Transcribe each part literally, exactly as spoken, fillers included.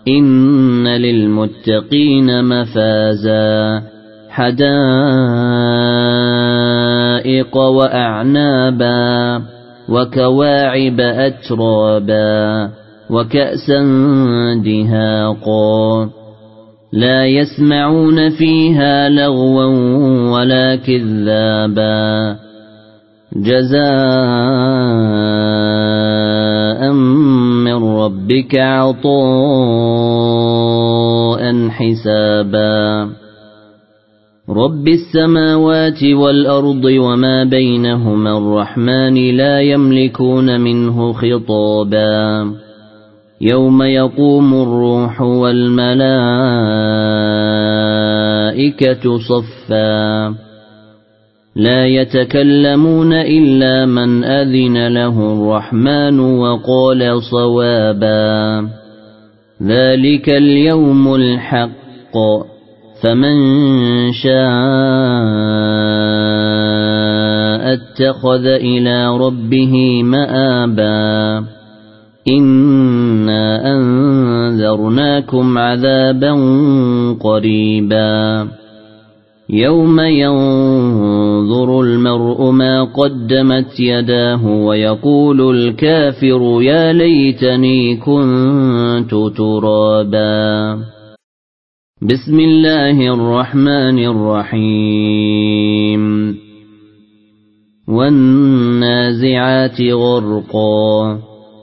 إن للمتقين مفازا حدائق وأعنابا وكواعب أترابا وكأسا دهاقا لا يسمعون فيها لغوا ولا كذابا جزاء من ربك عطاء حسابا رب السماوات والأرض وما بينهما الرحمن لا يملكون منه خطابا يوم يقوم الروح والملائكة صفا لا يتكلمون إلا من أذن له الرحمن وقال صوابا ذلك اليوم الحق فمن شاء اتخذ إلى ربه مآبا إنا أنذرناكم عذابا قريبا يوم ينظر المرء ما قدمت يداه ويقول الكافر يا ليتني كنت ترابا بسم الله الرحمن الرحيم والنازعات غرقا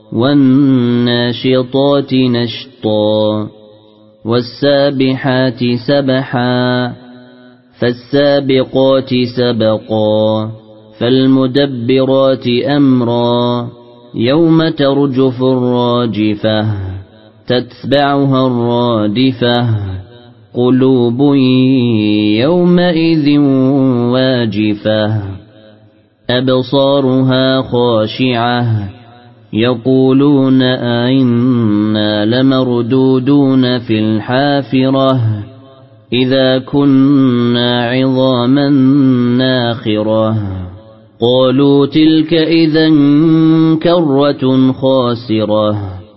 والناشطات نشطا والسابحات سبحا فالسابقات سبقا فالمدبرات أمرا يوم ترجف الراجفة تتبعها الرادفة قلوب يومئذ واجفة أبصارها خاشعة يقولون أئنا لمردودون في الحافرة إذا كنا عظاما ناخرة قالوا تلك إذا كرة خاسرة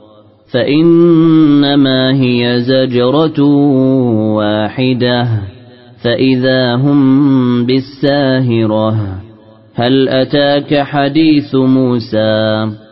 فإنما هي زجرة واحدة فإذا هم بالساهرة هل أتاك حديث موسى